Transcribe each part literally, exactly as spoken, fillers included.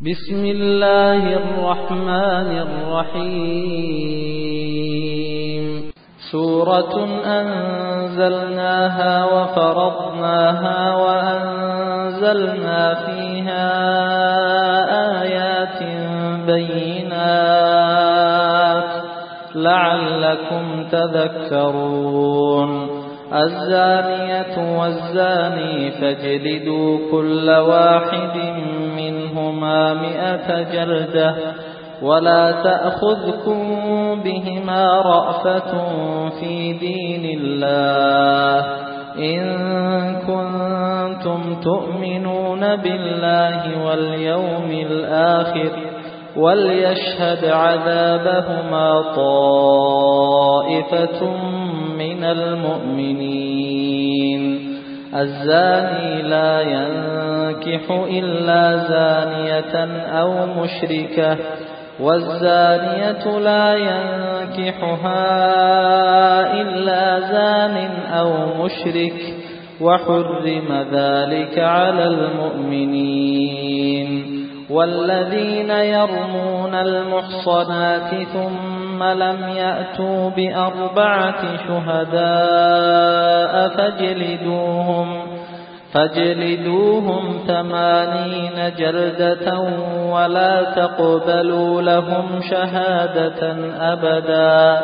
بسم الله الرحمن الرحيم سورة أنزلناها وفرضناها وأنزلنا فيها آيات بينات لعلكم تذكرون الزانية والزاني فاجلدوا كل واحد منهما مئة جلدة ولا تأخذكم بهما رأفة في دين الله إن كنتم تؤمنون بالله واليوم الآخر وليشهد عذابهما طائفة من المؤمنين الزاني لا ينكح إلا زانية أو مشركة والزانية لا ينكحها إلا زان أو مشرك وحرم ذلك على المؤمنين والذين يرمون المحصنات ثم لم يأتوا بأربعة شهداء فاجلدوهم فاجلدوهم ثمانين جلدة ولا تقبلوا لهم شهادة أبدا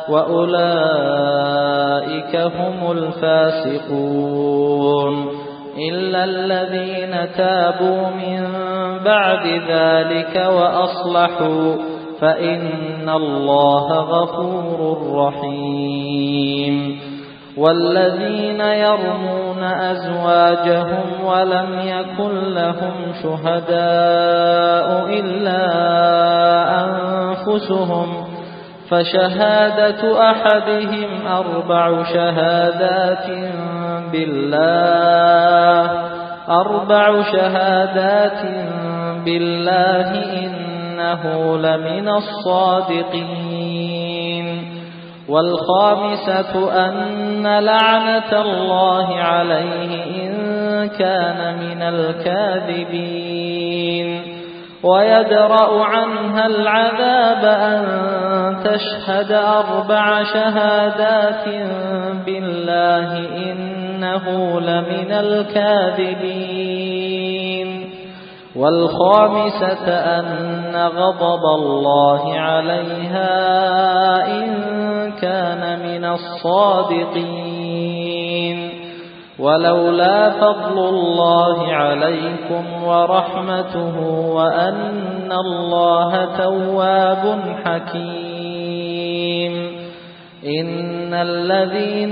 وأولئك هم الفاسقون إلا الذين تابوا من بعد ذلك وأصلحوا فإن الله غفور رحيم والذين يرمون أزواجهم ولم يكن لهم شهداء إلا أنفسهم فشهادة أحدهم أربع شهادات بالله أربع شهادات بالله إنه لمن الصادقين والخامسة أن لعنة الله عليه إن كان من الكاذبين ويدرأ عنها العذاب أن تشهد أربع شهادات بالله إنه لمن الكاذبين والخامسة أن غضب الله عليها إن كان من الصادقين ولولا فضل الله عليكم ورحمته وأن الله تواب حكيم إن الذين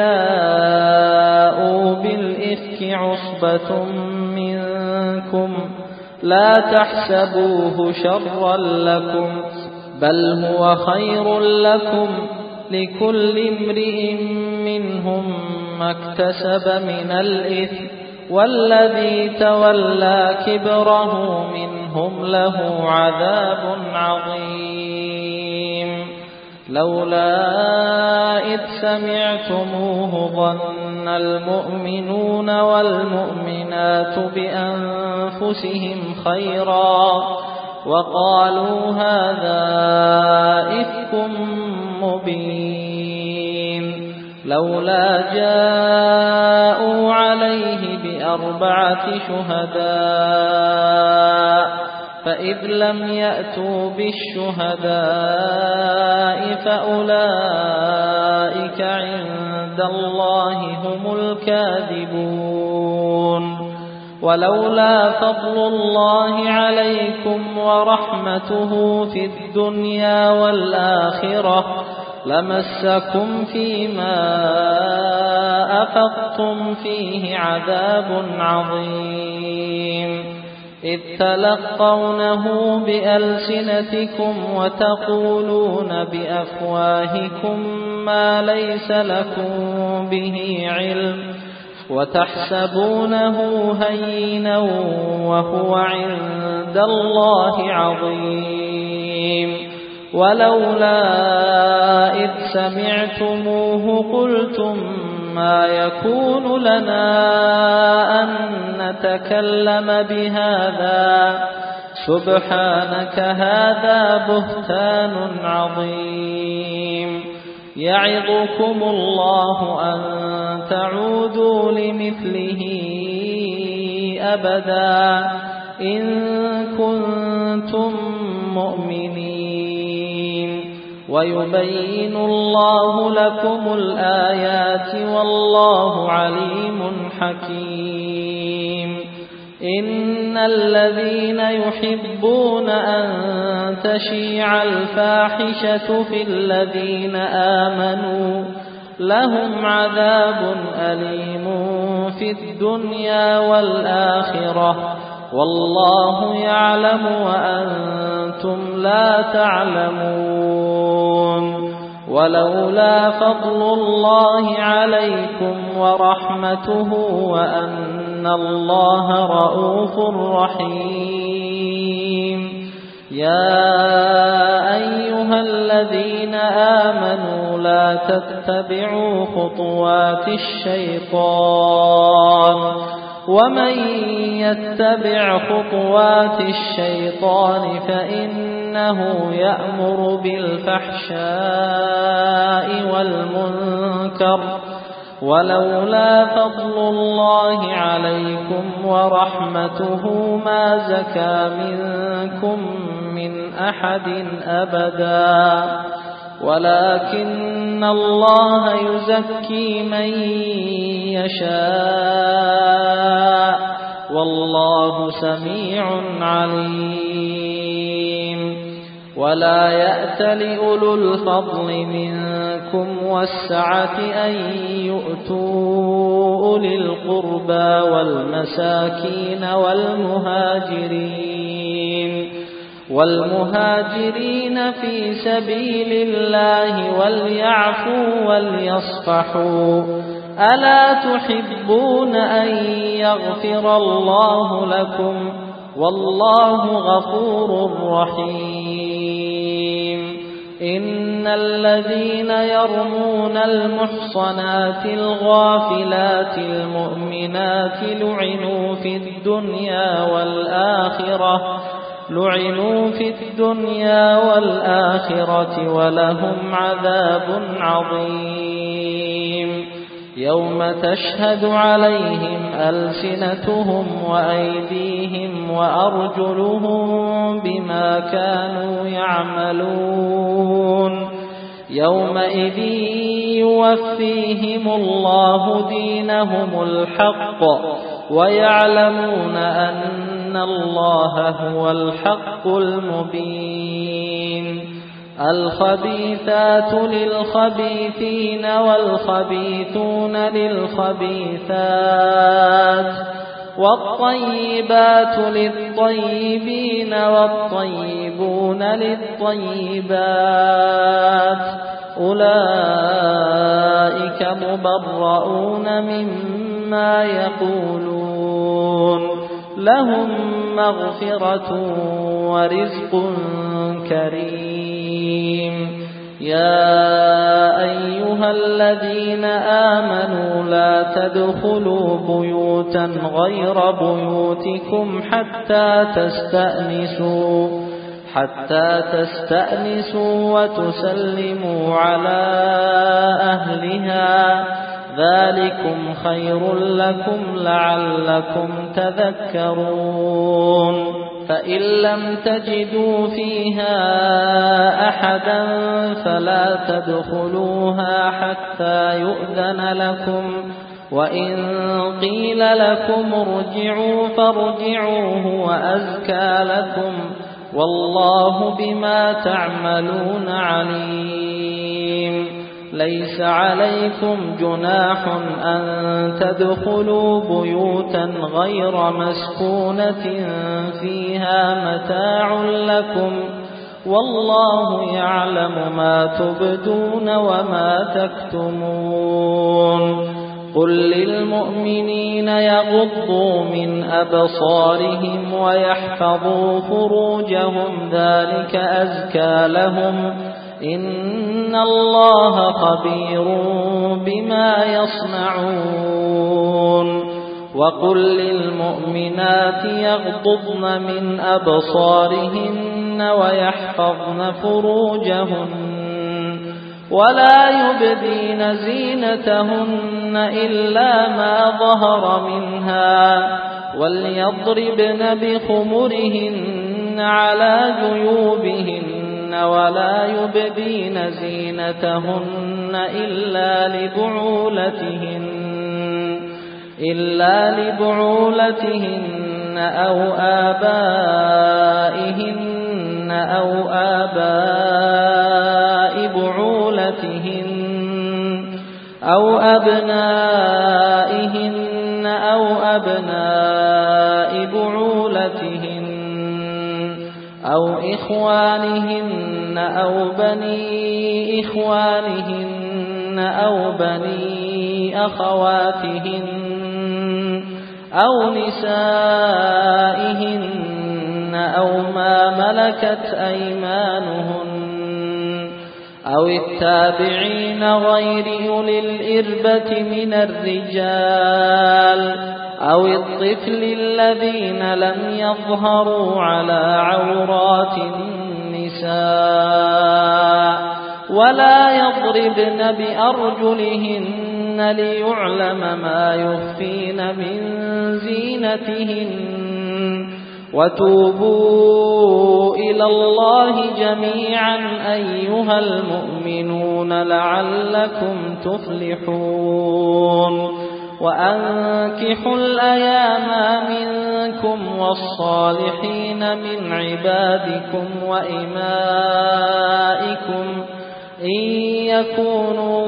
جاءوا بالإفك عصبة منكم لا تحسبوه شرا لكم بل هو خير لكم لكل امرئ منهم ما اكتسب من الإثم والذي تولى كبره منهم له عذاب عظيم لولا إذ سمعتموه ظن المؤمنون والمؤمنات بأنفسهم خيرا وقالوا هذا إفك مبين لولا جاءوا عليه بأربعة شهداء فإذ لم يأتوا بالشهداء فأولئك عند الله هم الكاذبون ولولا فضل الله عليكم ورحمته في الدنيا والآخرة لمسكم فيما أفضتم فيه عذاب عظيم إذ تلقونه بألسنتكم وتقولون بأفواهكم ما ليس لكم به علم وتحسبونه هينا وهو عند الله عظيم ولولا إذ سمعتموه قلتم ما يكون لنا أن نتكلم بهذا سبحانك هذا بهتان عظيم يعظكم الله أن تعودوا لمثله أبدا إن كنتم مؤمنين ويبين الله لكم الآيات والله عليم حكيم إن الذين يحبون أن تشيع الفاحشة في الذين آمنوا لهم عذاب أليم في الدنيا والآخرة والله يعلم وأنتم لا تعلمون ولولا فضل الله عليكم ورحمته وأن الله رؤوف رحيم يا أيها الذين آمنوا لا تتبعوا خطوات الشيطان ومن يتبع خطوات الشيطان فإنه يأمر بالفحشاء والمنكر ولولا فضل الله عليكم ورحمته ما زكى منكم من أحد أبدا ولكن الله يزكي من يشاء والله سميع عليم ولا يأتل أولو الفضل منكم والسعة أن يؤتوا أولي القربى والمساكين والمهاجرين والمهاجرين في سبيل الله وليعفوا وليصفحوا ألا تحبون أن يغفر الله لكم والله غفور رحيم إن الذين يرمون المحصنات الغافلات المؤمنات لعنوا في الدنيا والآخرة لعنوا في الدنيا والآخرة ولهم عذاب عظيم يوم تشهد عليهم ألسنتهم وأيديهم وأرجلهم بما كانوا يعملون يومئذ يوفيهم الله دينهم الحق ويعلمون أن الله هو الحق المبين الخبيثات للخبيثين والخبيثون للخبيثات والطيبات للطيبين والطيبون للطيبات أولئك مبرؤون مما يقولون لهم مغفرة ورزق كريم يا أيها الذين آمنوا لا تدخلوا بيوتا غير بيوتكم حتى تستأنسوا حتى تستأنسوا وتسلموا على أهلها ذلكم خير لكم لعلكم تذكرون فإن لم تجدوا فيها أحدا فلا تدخلوها حتى يؤذن لكم وإن قيل لكم ارجعوا فارجعوا هو أزكى لكم والله بما تعملون عليم ليس عليكم جناح أن تدخلوا بيوتا غير مسكونة فيها متاع لكم والله يعلم ما تبدون وما تكتمون قل للمؤمنين يغضوا من أبصارهم ويحفظوا فروجهم ذلك أزكى لهم إن الله خبير بما يصنعون وقل للمؤمنات يغضضن من أبصارهن ويحفظن فروجهن ولا يبدين زينتهن إلا ما ظهر منها وليضربن بخمرهن على جيوبهن ولا يبدين زينتهن إلا لبعولتهن إلا لبعولتهن أو آبائهن أو آباء بعولتهن أو أبنائهن أو أبناء بعولتهن أو إخوانهن أو بني إخوانهن أو بني أخواتهن أو نسائهن أو ما ملكت أيمانهن أو التابعين غير أولي الإربة من الرجال أو الطفل الذين لم يظهروا على عورات النساء ولا يضربن بأرجلهن ليعلم ما يخفين من زينتهن وتوبوا إلى الله جميعا أيها المؤمنون لعلكم تفلحون وأنكحوا الأيام منكم والصالحين من عبادكم وإمائكم إن يكونوا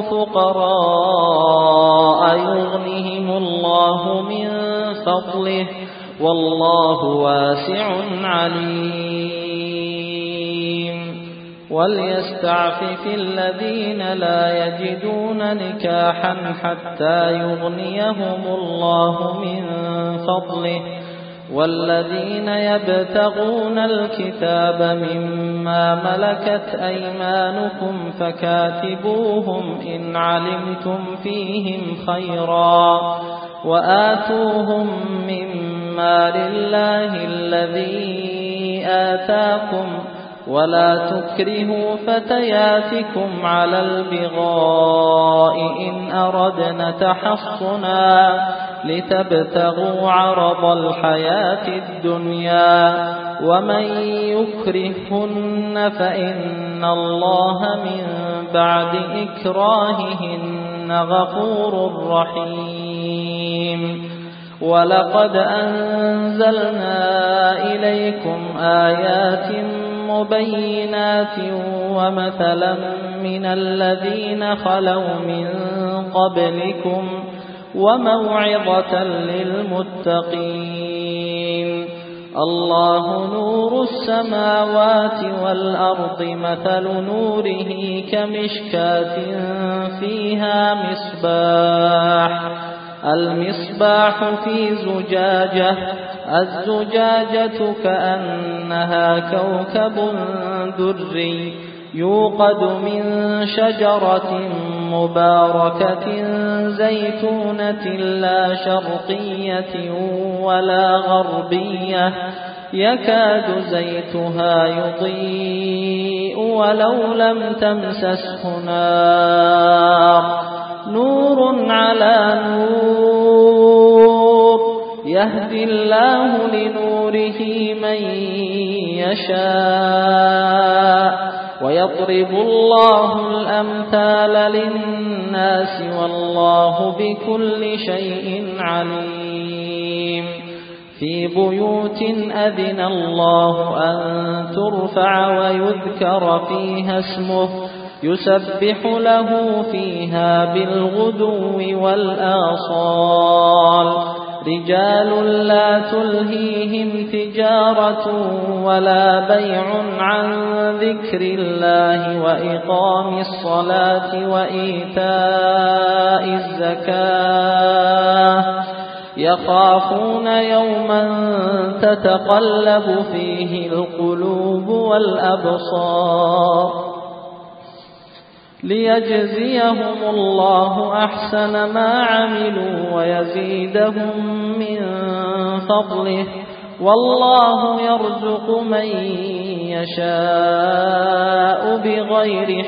فقراء يغنهم الله من فضله والله واسع عليم وليستعفف الذين لا يجدون نكاحا حتى يغنيهم الله من فضله والذين يبتغون الكتاب مما ملكت أيمانكم فكاتبوهم إن علمتم فيهم خيرا وآتوهم مما لله الذي آتاكم ولا تكرهوا فتياتكم على البغاء إن أردنا تحصنا لتبتغوا عرض الحياة الدنيا ومن يكرهن فإن الله من بعد إكراههن غفور رحيم ولقد أنزلنا إليكم آيات مبينات ومثلا من الذين خلوا من قبلكم وموعظة للمتقين الله نور السماوات والأرض مثل نوره كمشكاة فيها مصباح المصباح في زجاجة الزجاجة كأنها كوكب دري يوقد من شجرة مباركة زيتونة لا شرقية ولا غربية يكاد زيتها يضيء ولو لم تمسسه نار نور على نور يهدي الله لنوره من يشاء ويضرب الله الأمثال للناس والله بكل شيء عليم في بيوت أذن الله أن ترفع ويذكر فيها اسمه يسبح له فيها بالغدو والآصال رجال لا تلهيهم تجارة ولا بيع عن ذكر الله وإقام الصلاة وإيتاء الزكاة يخافون يوما تتقلب فيه القلوب والأبصار ليجزيهم الله أحسن ما عملوا ويزيدهم من فضله والله يرزق من يشاء بغير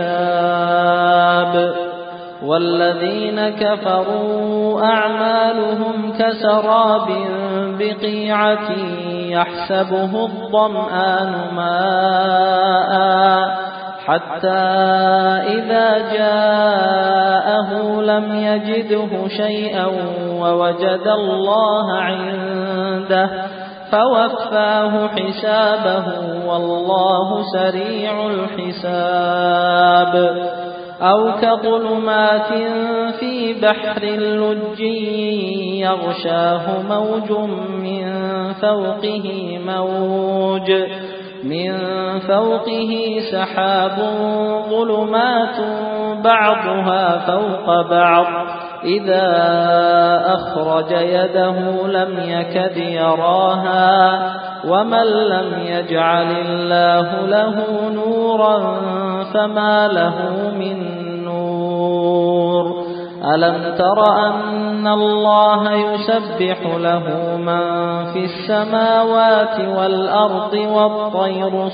حساب. والذين كفروا أعمالهم كسراب بقيعة يحسبه الظمآن ماء حتى إذا جاءه لم يجده شيئا ووجد الله عنده فوفاه حسابه والله سريع الحساب. أو كظلمات في بحر لجي يغشاه موج من فوقه موج من فوقه سحاب ظلمات بعضها فوق بعض إذا أخرج يده لم يكد يراها ومن لم يجعل الله له نورا فما له من نور. ألم تر أن الله يسبح له من في السماوات والأرض والطير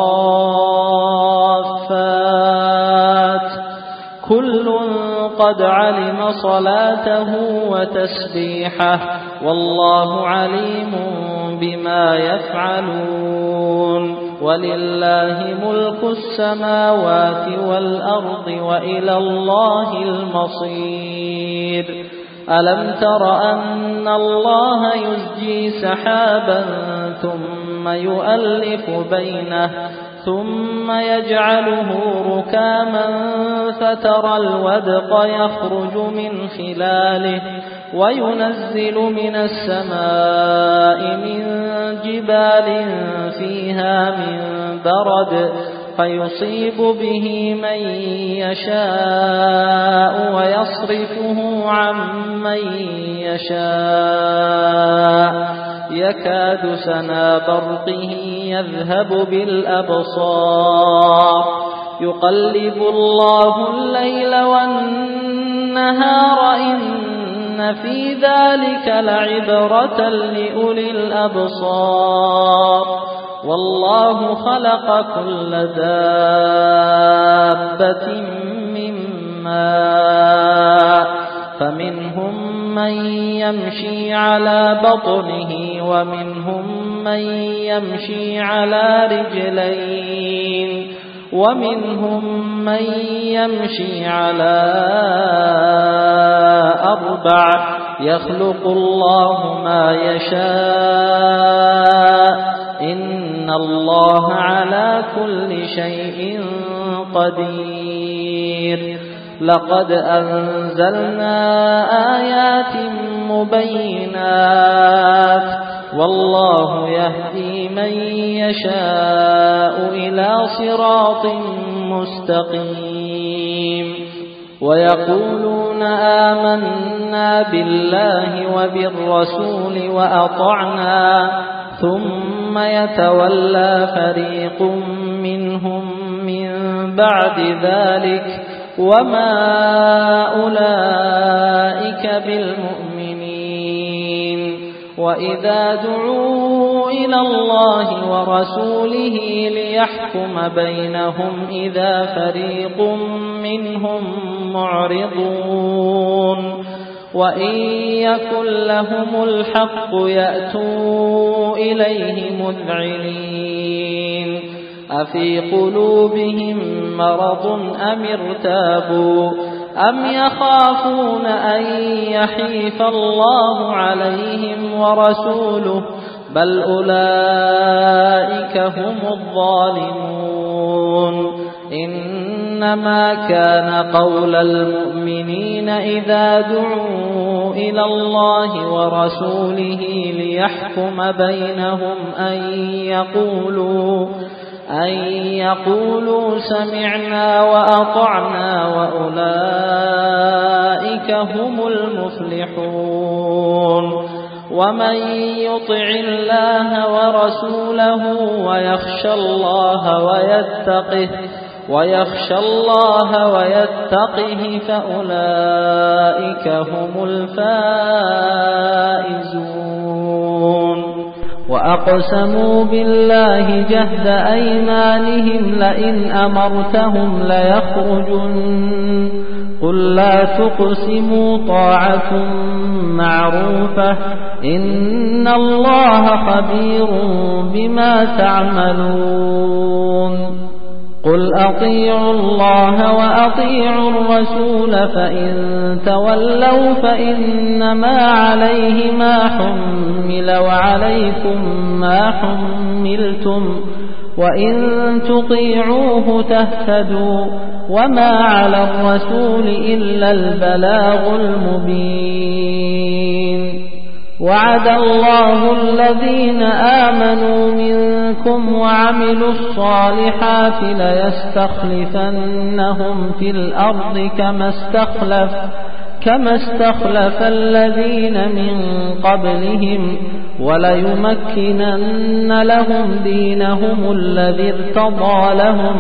صافات كل قد علم صلاته وتسبيحه والله عليم بما يفعلون. ولله ملك السماوات والأرض وإلى الله المصير. ألم تر أن الله يزجي سحابا ثم يؤلف بينه ثم يجعله ركاما فترى الودق يخرج من خلاله وينزل من السماء من جبال فيها من برد فيصيب به من يشاء ويصرفه عن من يشاء يكاد سنا برقه يذهب بالأبصار يقلب الله الليل والنهار إن في ذلك لعبرة لأولي الأبصار. والله خلق كل دابة من ماء فمنهم من يمشي على بطنه ومنهم من يمشي على رجلين ومنهم من يمشي على أربع يخلق الله ما يشاء إن الله على كل شيء قدير. لقد أنزلنا آيات مبينات والله يهدي من يشاء إلى صراط مستقيم. ويقولون آمنا بالله وبالرسول وأطعنا ثم يتولى فريق منهم من بعد ذلك وما أولئك بالمؤمنين. وإذا دعوا إلى الله ورسوله ليحكم بينهم إذا فريق منهم معرضون وإن يكن لهم الحق يأتوا إليه مذعنين. أفي قلوبهم مرض أم ارتابوا أم يخافون أن يحيف الله عليهم ورسوله بل أولئك هم الظالمون. إنما كان قول المؤمنين إذا دعوا إلى الله ورسوله ليحكم بينهم أن يقولوا أن يقولوا سمعنا وأطعنا وأولئك هم المفلحون. ومن يطع الله ورسوله ويخشى الله ويتقه ويخشى الله ويتقه فأولئك هم الفائزون. وأقسموا بالله جهد أيمانهم لئن أمرتهم ليخرجن قل لا تقسموا طاعة معروفة إن الله خبير بما تعملون. قل أطيعوا الله وأطيعوا الرسول فإن تولوا فإنما عليه ما حمل وعليكم ما حملتم وإن تطيعوه تهتدوا وما على الرسول إلا البلاغ المبين. وعد الله الذين آمنوا منكم وعملوا الصالحات ليستخلفنهم في الأرض كما استخلف كما استخلف الذين من قبلهم وليمكنن لهم دينهم الذي ارتضى لهم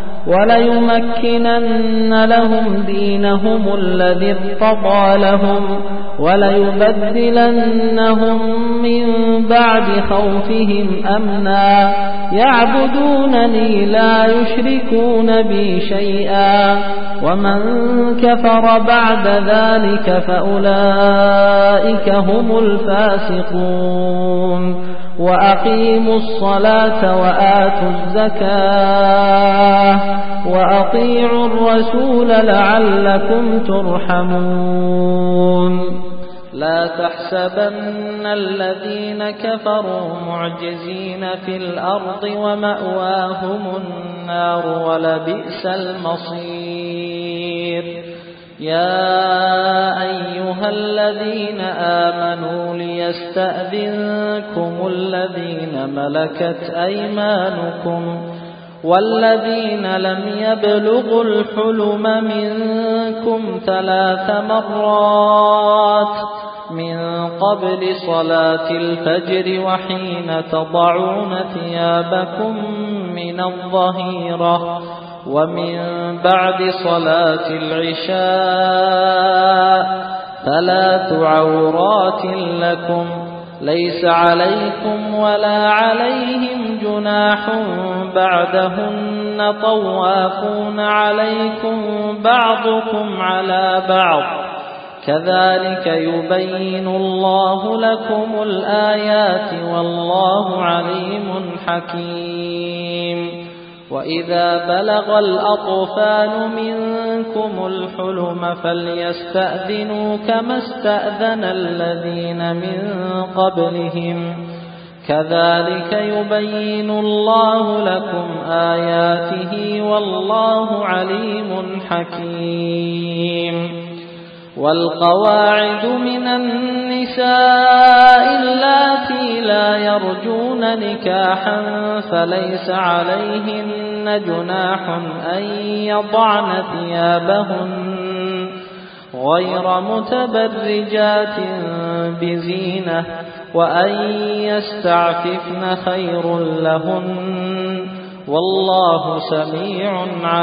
وليمكنن لهم دينهم الذي ارتضى لهم وليبدلنهم من بعد خوفهم أمنا يعبدونني لا يشركون بي شيئا ومن كفر بعد ذلك فأولئك هم الفاسقون. وأقيموا الصلاة وآتوا الزكاة وأطيعوا الرسول لعلكم ترحمون. لا تحسبن الذين كفروا معجزين في الأرض ومأواهم النار ولبئس المصير. يا أيها الذين آمنوا ليستأذنكم الذين ملكت أيمانكم والذين لم يبلغوا الحلم منكم ثلاث مرات من قبل صلاة الفجر وحين تضعون ثيابكم من الظهيرة ومن بعد صلاة العشاء ثلاث عورات لكم ليس عليكم ولا عليهم جناح بعدهن طوافون عليكم بعضكم على بعض كذلك يبين الله لكم الآيات والله عليم حكيم. وإذا بلغ الأطفال منكم الحلم فليستأذنوا كما استأذن الذين من قبلهم كذلك يبين الله لكم آياته والله عليم حكيم. والقواعد من النساء اللاتي لا يرجون نكاحا فليس عليهن جناح أن يضعن ثيابهن غير متبرجات بزينة وأن يستعففن خير لهن والله سميع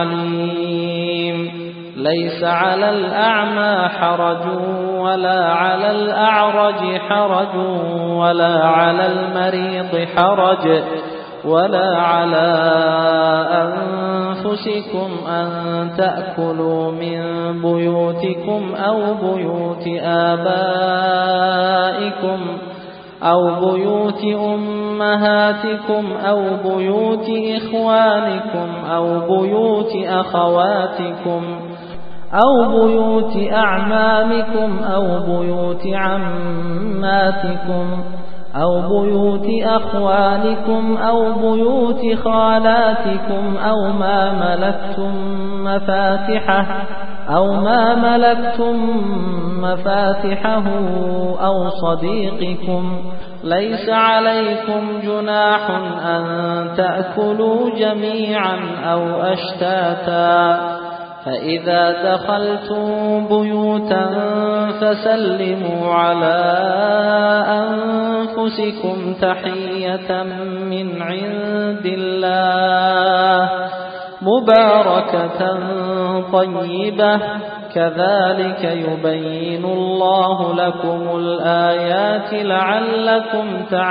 عليم. ليس على الأعمى حرج ولا على الأعرج حرج ولا على المريض حرج ولا على أنفسكم أن تأكلوا من بيوتكم أو بيوت آبائكم أو بيوت أمهاتكم أو بيوت إخوانكم أو بيوت أخواتكم أو بيوت أعمامكم أو بيوت عماتكم أو بيوت أخوالكم أو بيوت خالاتكم أو ما ملكتم مفاتحه أو ما ملكتم مفاتحه أو صديقكم ليس عليكم جناح أن تأكلوا جميعا أو أشتاتا فإذا دخلتم بيوتا فسلموا على أنفسكم تحية من عند الله مباركة طيبة كذلك يبين الله لكم الآيات لعلكم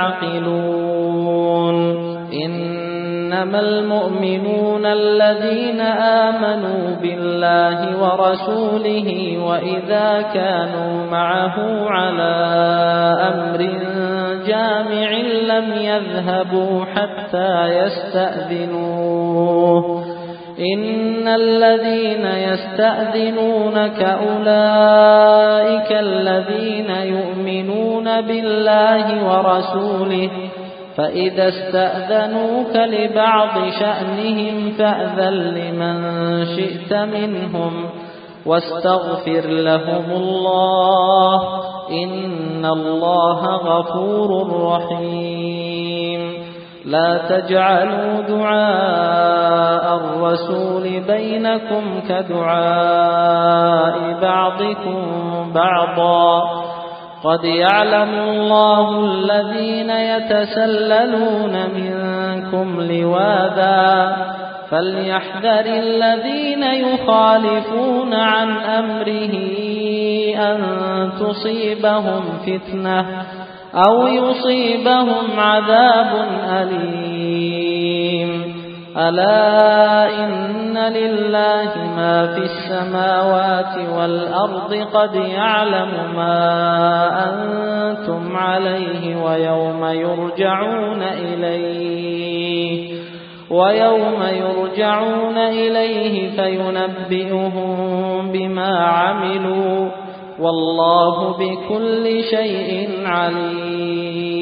تعقلون إنما المؤمنون الذين آمنوا بالله ورسوله وإذا كانوا معه على أمر جامع لم يذهبوا حتى يستأذنوه إن الذين يستأذنونك أولئك الذين يؤمنون بالله ورسوله فإذا استأذنوك لبعض شأنهم فأذن لمن شئت منهم واستغفر لهم الله إن الله غفور رحيم لا تجعلوا دعاء الرسول بينكم كدعاء بعضكم بعضا قد يعلم الله الذين يتسللون منكم لواذا فليحذر الذين يخالفون عن أمره أن تصيبهم فتنة أو يصيبهم عذاب أليم ألا إن لله ما في السماوات والأرض قد يعلم ما أنتم عليه ويوم يرجعون إليه ويوم يرجعون إليه فينبئهم بما عملوا والله بكل شيء عليم